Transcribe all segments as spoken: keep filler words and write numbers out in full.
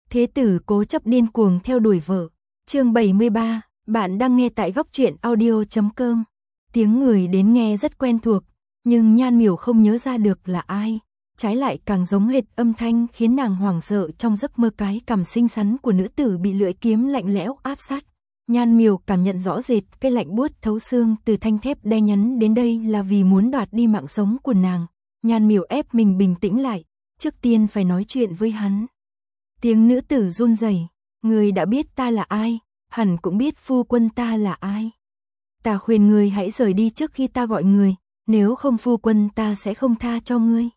Thế tử cố chấp điên cuồng theo đuổi vợ. Chương bảy mươi ba, bạn đang nghe tại góc truyện audio chấm com. Tiếng người đến nghe rất quen thuộc, nhưng Nhan Miểu không nhớ ra được là ai. Trái lại càng giống hệt âm thanh khiến nàng hoảng sợ trong giấc mơ, cái cằm xinh xắn của nữ tử bị lưỡi kiếm lạnh lẽo áp sát. Nhan Miểu cảm nhận rõ rệt cái lạnh buốt thấu xương từ thanh thép đe nhắn đến đây là vì muốn đoạt đi mạng sống của nàng. Nhan Miểu ép mình bình tĩnh lại, trước tiên phải nói chuyện với hắn. Tiếng nữ tử run rẩy, người đã biết ta là ai, hẳn cũng biết phu quân ta là ai. Ta khuyên người hãy rời đi trước khi ta gọi người, nếu không phu quân ta sẽ không tha cho ngươi.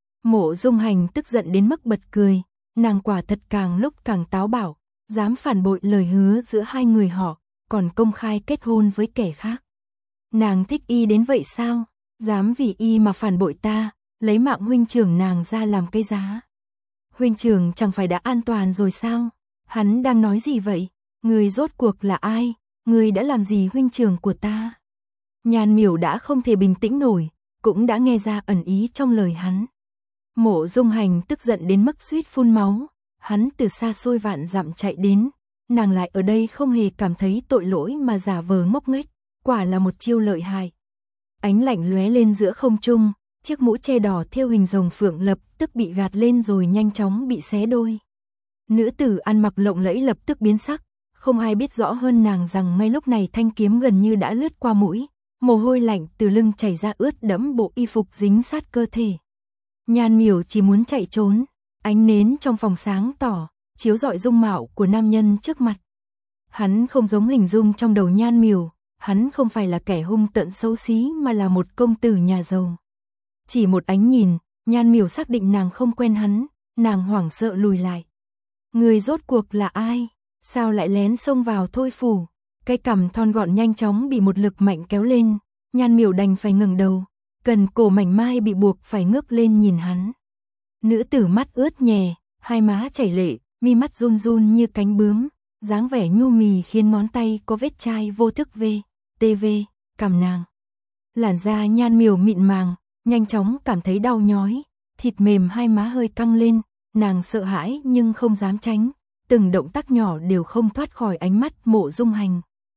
Mộ Dung Hành tức giận đến mức bật cười, nàng quả thật càng lúc càng táo bạo, dám phản bội lời hứa giữa hai người họ, còn công khai kết hôn với kẻ khác. Nàng thích y đến vậy sao, dám vì y mà phản bội ta, lấy mạng huynh trưởng nàng ra làm cái giá. Huynh trưởng chẳng phải đã an toàn rồi sao? Hắn đang nói gì vậy? Người rốt cuộc là ai? Người đã làm gì huynh trưởng của ta? Nhan Miểu đã không thể bình tĩnh nổi, cũng đã nghe ra ẩn ý trong lời hắn. Mộ Dung Hành tức giận đến mức suýt phun máu, hắn từ xa xôi vạn dặm chạy đến, nàng lại ở đây không hề cảm thấy tội lỗi mà giả vờ ngốc nghếch, quả là một chiêu lợi hại. Ánh lạnh lóe lên giữa không trung, chiếc mũ che đỏ thêu hình rồng phượng lập tức bị gạt lên rồi nhanh chóng bị xé đôi. Nữ tử ăn mặc lộng lẫy lập tức biến sắc, không ai biết rõ hơn nàng rằng ngay lúc này thanh kiếm gần như đã lướt qua mũi, mồ hôi lạnh từ lưng chảy ra ướt đẫm bộ y phục dính sát cơ thể. Nhan Miểu chỉ muốn chạy trốn, ánh nến trong phòng sáng tỏ, chiếu rọi dung mạo của nam nhân trước mặt. Hắn không giống hình dung trong đầu Nhan Miểu, hắn không phải là kẻ hung tợn xấu xí mà là một công tử nhà giàu. Chỉ một ánh nhìn, Nhan Miểu xác định nàng không quen hắn, nàng hoảng sợ lùi lại. Người rốt cuộc là ai? Sao lại lén xông vào Thôi phủ? Cái cằm thon gọn nhanh chóng bị một lực mạnh kéo lên, Nhan Miểu đành phải ngẩng đầu, cần cổ mảnh mai bị buộc phải ngước lên nhìn hắn. Nữ tử mắt ướt nhè, hai má chảy lệ, mi mắt run run như cánh bướm, dáng vẻ nhu mì khiến ngón tay có vết chai vô thức vê, tê vê, cằm nàng. Làn da Nhan Miểu mịn màng, nhanh chóng cảm thấy đau nhói, thịt mềm hai má hơi căng lên, nàng sợ hãi nhưng không dám tránh, từng động tác nhỏ đều không thoát khỏi ánh mắt Mộ Dung Hành.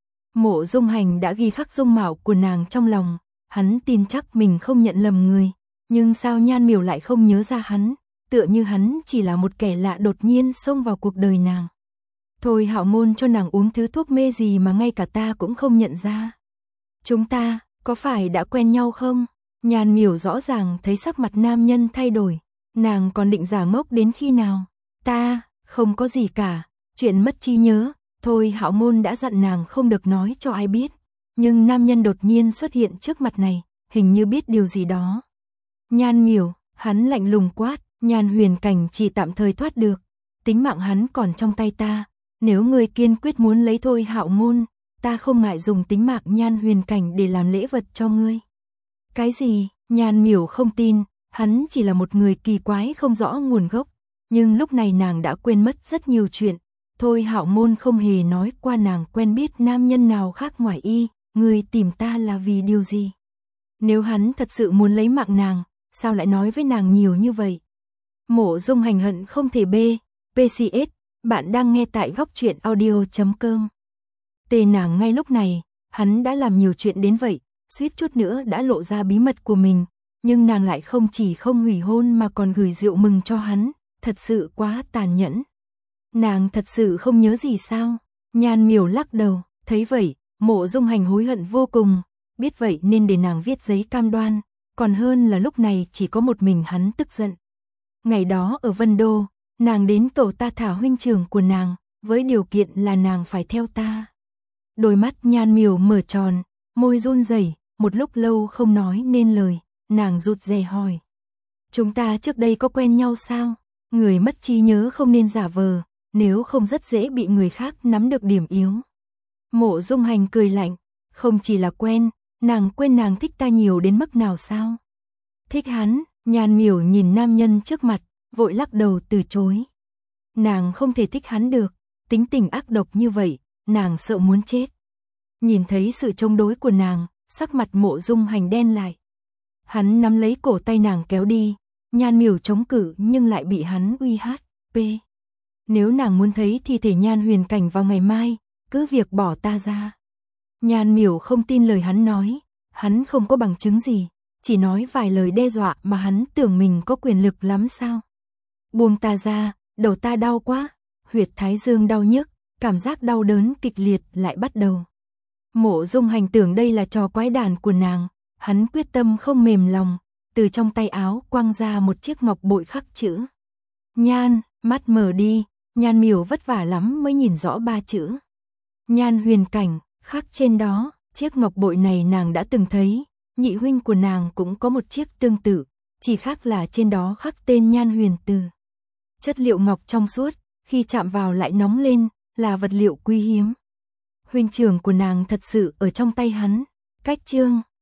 Mộ Dung Hành đã ghi khắc dung mạo của nàng trong lòng, hắn tin chắc mình không nhận lầm người, nhưng sao Nhan Miểu lại không nhớ ra hắn, tựa như hắn chỉ là một kẻ lạ đột nhiên xông vào cuộc đời nàng. Thôi Hạo Môn cho nàng uống thứ thuốc mê gì mà ngay cả ta cũng không nhận ra. Chúng ta, có phải đã quen nhau không? Nhan Miểu rõ ràng thấy sắc mặt nam nhân thay đổi, nàng còn định giả ngốc đến khi nào? Ta, không có gì cả, chuyện mất trí nhớ, thôi Hạo Môn đã dặn nàng không được nói cho ai biết. Nhưng nam nhân đột nhiên xuất hiện trước mặt này, hình như biết điều gì đó. Nhan Miểu, hắn lạnh lùng quát, Nhan Huyền Cảnh chỉ tạm thời thoát được, tính mạng hắn còn trong tay ta, nếu ngươi kiên quyết muốn lấy Thôi Hạo Môn, ta không ngại dùng tính mạng Nhan Huyền Cảnh để làm lễ vật cho ngươi. Cái gì? Nhan Miểu không tin, hắn chỉ là một người kỳ quái không rõ nguồn gốc, nhưng lúc này nàng đã quên mất rất nhiều chuyện. Thôi Hạo Môn không hề nói qua nàng quen biết nam nhân nào khác ngoài y, ngươi tìm ta là vì điều gì? Nếu hắn thật sự muốn lấy mạng nàng, sao lại nói với nàng nhiều như vậy? Mộ Dung Hành hận không thể bê, pê xê ét, bạn đang nghe tại góc truyện audio chấm com. Tê nàng ngay lúc này, hắn đã làm nhiều chuyện đến vậy, suýt chút nữa đã lộ ra bí mật của mình, nhưng nàng lại không chỉ không hủy hôn mà còn gửi rượu mừng cho hắn, thật sự quá tàn nhẫn. Nàng thật sự không nhớ gì sao? Nhan Miểu lắc đầu, thấy vậy, Mộ Dung Hành hối hận vô cùng, biết vậy nên để nàng viết giấy cam đoan, còn hơn là lúc này chỉ có một mình hắn tức giận. Ngày đó ở Vân Đô, nàng đến cầu ta thả huynh trưởng của nàng, với điều kiện là nàng phải theo ta. Đôi mắt Nhan Miểu mở tròn, môi run rẩy, một lúc lâu không nói nên lời, nàng rụt rè hỏi. Chúng ta trước đây có quen nhau sao? Người mất trí nhớ không nên giả vờ, nếu không rất dễ bị người khác nắm được điểm yếu. Mộ Dung Hành cười lạnh, không chỉ là quen, nàng quên nàng thích ta nhiều đến mức nào sao? Thích hắn? Nhan Miểu nhìn nam nhân trước mặt, vội lắc đầu từ chối. Nàng không thể thích hắn được, tính tình ác độc như vậy, nàng sợ muốn chết. Nhìn thấy sự chống đối của nàng, sắc mặt Mộ Dung Hành đen lại. Hắn nắm lấy cổ tay nàng kéo đi, Nhan Miểu chống cự nhưng lại bị hắn uy hát, p. Nếu nàng muốn thấy thi thể Nhan Huyền Cảnh vào ngày mai, cứ việc bỏ ta ra. Nhan Miểu không tin lời hắn nói, hắn không có bằng chứng gì, chỉ nói vài lời đe dọa mà hắn tưởng mình có quyền lực lắm sao. Buông ta ra, đầu ta đau quá, huyệt thái dương đau nhức, cảm giác đau đớn kịch liệt lại bắt đầu. Mộ Dung Hành tưởng đây là trò quái đản của nàng, hắn quyết tâm không mềm lòng, từ trong tay áo quăng ra một chiếc ngọc bội khắc chữ. Nhan, mắt mở đi, Nhan Miểu vất vả lắm mới nhìn rõ ba chữ. Nhan Huyền Cảnh, khắc trên đó, chiếc ngọc bội này nàng đã từng thấy, nhị huynh của nàng cũng có một chiếc tương tự, chỉ khác là trên đó khắc tên Nhan Huyền Từ. Chất liệu ngọc trong suốt, khi chạm vào lại nóng lên, là vật liệu quý hiếm. Huynh trưởng của nàng thật sự ở trong tay hắn, cách chương